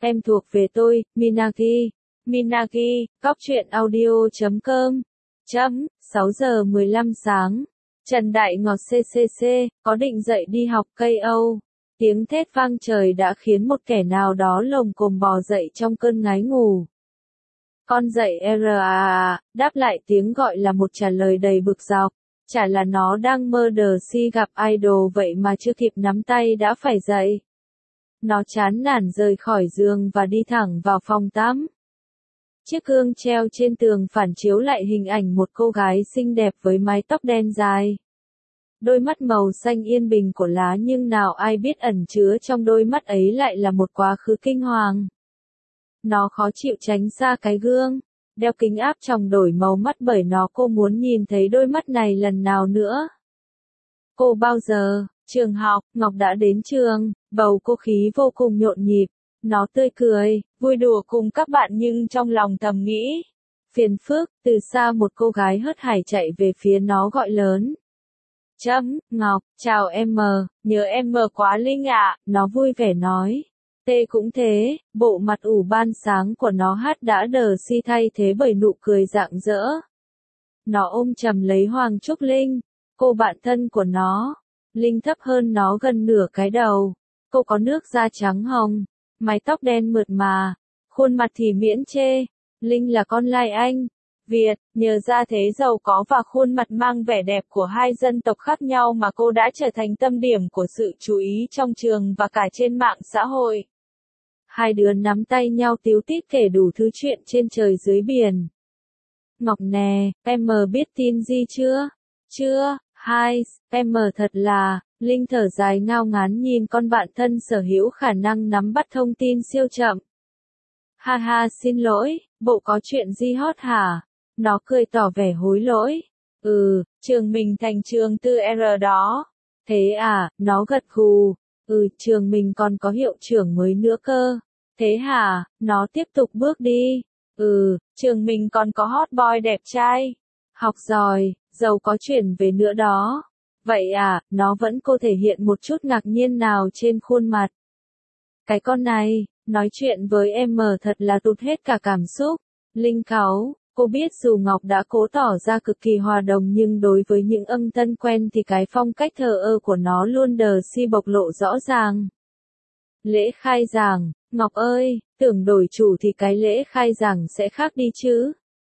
Em thuộc về tôi, Minagi. Minagi, góc truyện audio.com. 6 giờ 15 sáng. Trần Đại Ngọt CCC, có định dậy đi học KO. Tiếng thét vang trời đã khiến một kẻ nào đó lồm cồm bò dậy trong cơn ngái ngủ. Con dậy RAA, đáp lại tiếng gọi là một trả lời đầy bực dọc. Chả là nó đang mơ đờ si gặp idol vậy mà chưa kịp nắm tay đã phải dậy. Nó chán nản rời khỏi giường và đi thẳng vào phòng tắm. Chiếc gương treo trên tường phản chiếu lại hình ảnh một cô gái xinh đẹp với mái tóc đen dài. Đôi mắt màu xanh yên bình của lá nhưng nào ai biết ẩn chứa trong đôi mắt ấy lại là một quá khứ kinh hoàng. Nó khó chịu tránh xa cái gương, đeo kính áp tròng đổi màu mắt bởi cô muốn nhìn thấy đôi mắt này lần nào nữa. Cô bao giờ? Trường học, Ngọc đã đến trường, bầu không khí vô cùng nhộn nhịp. Nó tươi cười, vui đùa cùng các bạn nhưng trong lòng thầm nghĩ. Phiền phức, từ xa một cô gái hớt hải chạy về phía nó gọi lớn. Ngọc, chào em mờ, nhớ em mờ quá Linh ạ, nó vui vẻ nói. Tê cũng thế, bộ mặt ủ ban sáng của nó đã đờ si thay thế bởi nụ cười rạng rỡ. Nó ôm chầm lấy Hoàng Trúc Linh, cô bạn thân của nó. Linh thấp hơn nó gần nửa cái đầu. Cô có nước da trắng hồng, mái tóc đen mượt mà, khuôn mặt thì miễn chê. Linh là con lai Anh, Việt, nhờ ra thế giàu có và khuôn mặt mang vẻ đẹp của hai dân tộc khác nhau mà cô đã trở thành tâm điểm của sự chú ý trong trường và cả trên mạng xã hội. Hai đứa nắm tay nhau tíu tít kể đủ thứ chuyện trên trời dưới biển. Ngọc nè, em mờ biết tin gì chưa? Chưa, em mờ thật là, Linh thở dài ngao ngán nhìn con bạn thân sở hữu khả năng nắm bắt thông tin siêu chậm. Ha ha xin lỗi, bộ có chuyện gì hot hả? Nó cười tỏ vẻ hối lỗi. Trường mình thành trường tư R đó. Thế à, nó gật gù. Trường mình còn có hiệu trưởng mới nữa cơ. Thế hả, nó tiếp tục bước đi. Trường mình còn có hot boy đẹp trai. Học giỏi, giàu có chuyển về nữa đó. Vậy à, nó vẫn cô thể hiện một chút ngạc nhiên nào trên khuôn mặt. Cái con này, nói chuyện với em mờ thật là tụt hết cả cảm xúc. Linh cáu, cô biết dù Ngọc đã cố tỏ ra cực kỳ hòa đồng nhưng đối với những âm thân quen thì cái phong cách thờ ơ của nó luôn đờ si bộc lộ rõ ràng. Lễ khai giảng, Ngọc ơi, tưởng đổi chủ thì cái lễ khai giảng sẽ khác đi chứ.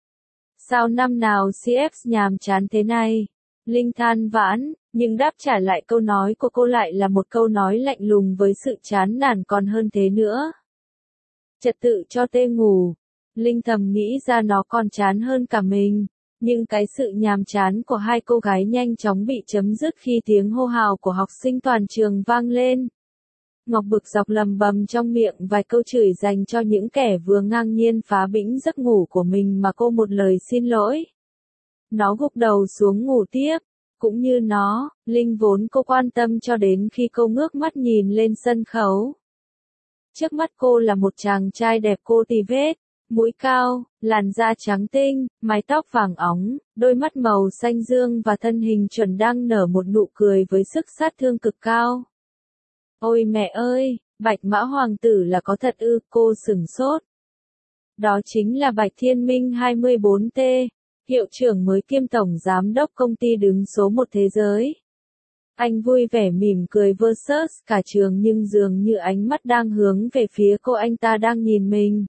Sao năm nào CF nhàm chán thế này? Linh than vãn, nhưng đáp trả lại câu nói của cô lại là một câu nói lạnh lùng với sự chán nản còn hơn thế nữa. Trật tự cho tê ngủ. Linh thầm nghĩ ra nó còn chán hơn cả mình, nhưng cái sự nhàm chán của hai cô gái nhanh chóng bị chấm dứt khi tiếng hô hào của học sinh toàn trường vang lên. Ngọc bực dọc lầm bầm trong miệng vài câu chửi dành cho những kẻ vừa ngang nhiên phá bĩnh giấc ngủ của mình mà cô một lời xin lỗi. Nó gục đầu xuống ngủ tiếp. Cũng như nó, Linh vốn cô quan tâm cho đến khi cô ngước mắt nhìn lên sân khấu. Trước mắt cô là một chàng trai đẹp cô tì vết, mũi cao, làn da trắng tinh, mái tóc vàng óng, đôi mắt màu xanh dương và thân hình chuẩn đang nở một nụ cười với sức sát thương cực cao. Ôi mẹ ơi, Bạch Mã Hoàng tử là có thật ư? Cô sửng sốt. Đó chính là Bạch Thiên Minh 24T. Hiệu trưởng mới kiêm tổng giám đốc công ty đứng số 1 thế giới. Anh vui vẻ mỉm cười versus cả trường nhưng dường như ánh mắt đang hướng về phía cô, anh ta đang nhìn mình.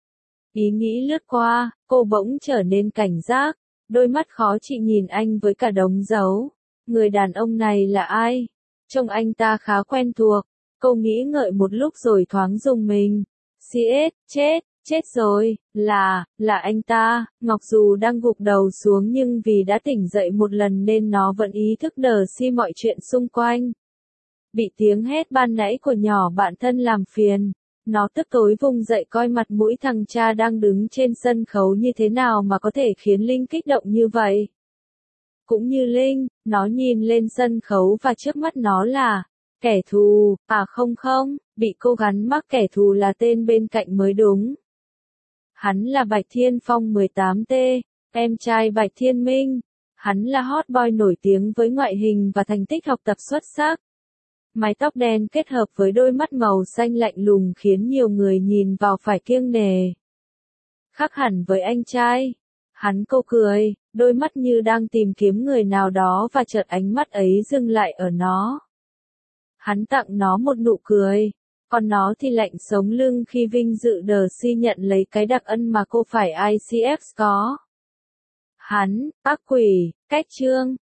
Ý nghĩ lướt qua, cô bỗng trở nên cảnh giác, đôi mắt khó chịu nhìn anh với cả đống dấu. Người đàn ông này là ai? Trông anh ta khá quen thuộc. Cô nghĩ ngợi một lúc rồi thoáng rùng mình. CS, chết rồi, là anh ta. Ngọc dù đang gục đầu xuống nhưng vì đã tỉnh dậy một lần nên nó vẫn ý thức đờ si mọi chuyện xung quanh. Bị tiếng hét ban nãy của nhỏ bạn thân làm phiền, nó tức tối vùng dậy coi mặt mũi thằng cha đang đứng trên sân khấu như thế nào mà có thể khiến Linh kích động như vậy. Cũng như Linh, nó nhìn lên sân khấu và trước mắt nó là kẻ thù. Không, bị cô gắn mắc kẻ thù là tên bên cạnh mới đúng. Hắn là Bạch Thiên Phong 18T, em trai Bạch Thiên Minh. Hắn là hot boy nổi tiếng với ngoại hình và thành tích học tập xuất sắc. Mái tóc đen kết hợp với đôi mắt màu xanh lạnh lùng khiến nhiều người nhìn vào phải kiêng nể. Khác hẳn với anh trai. Hắn câu cười, đôi mắt như đang tìm kiếm người nào đó và chợt ánh mắt ấy dừng lại ở nó. Hắn tặng nó một nụ cười, còn nó thì lạnh sống lưng khi vinh dự Darcy nhận lấy cái đặc ân mà cô phải ICX có. Hắn, ác quỷ, cách chương.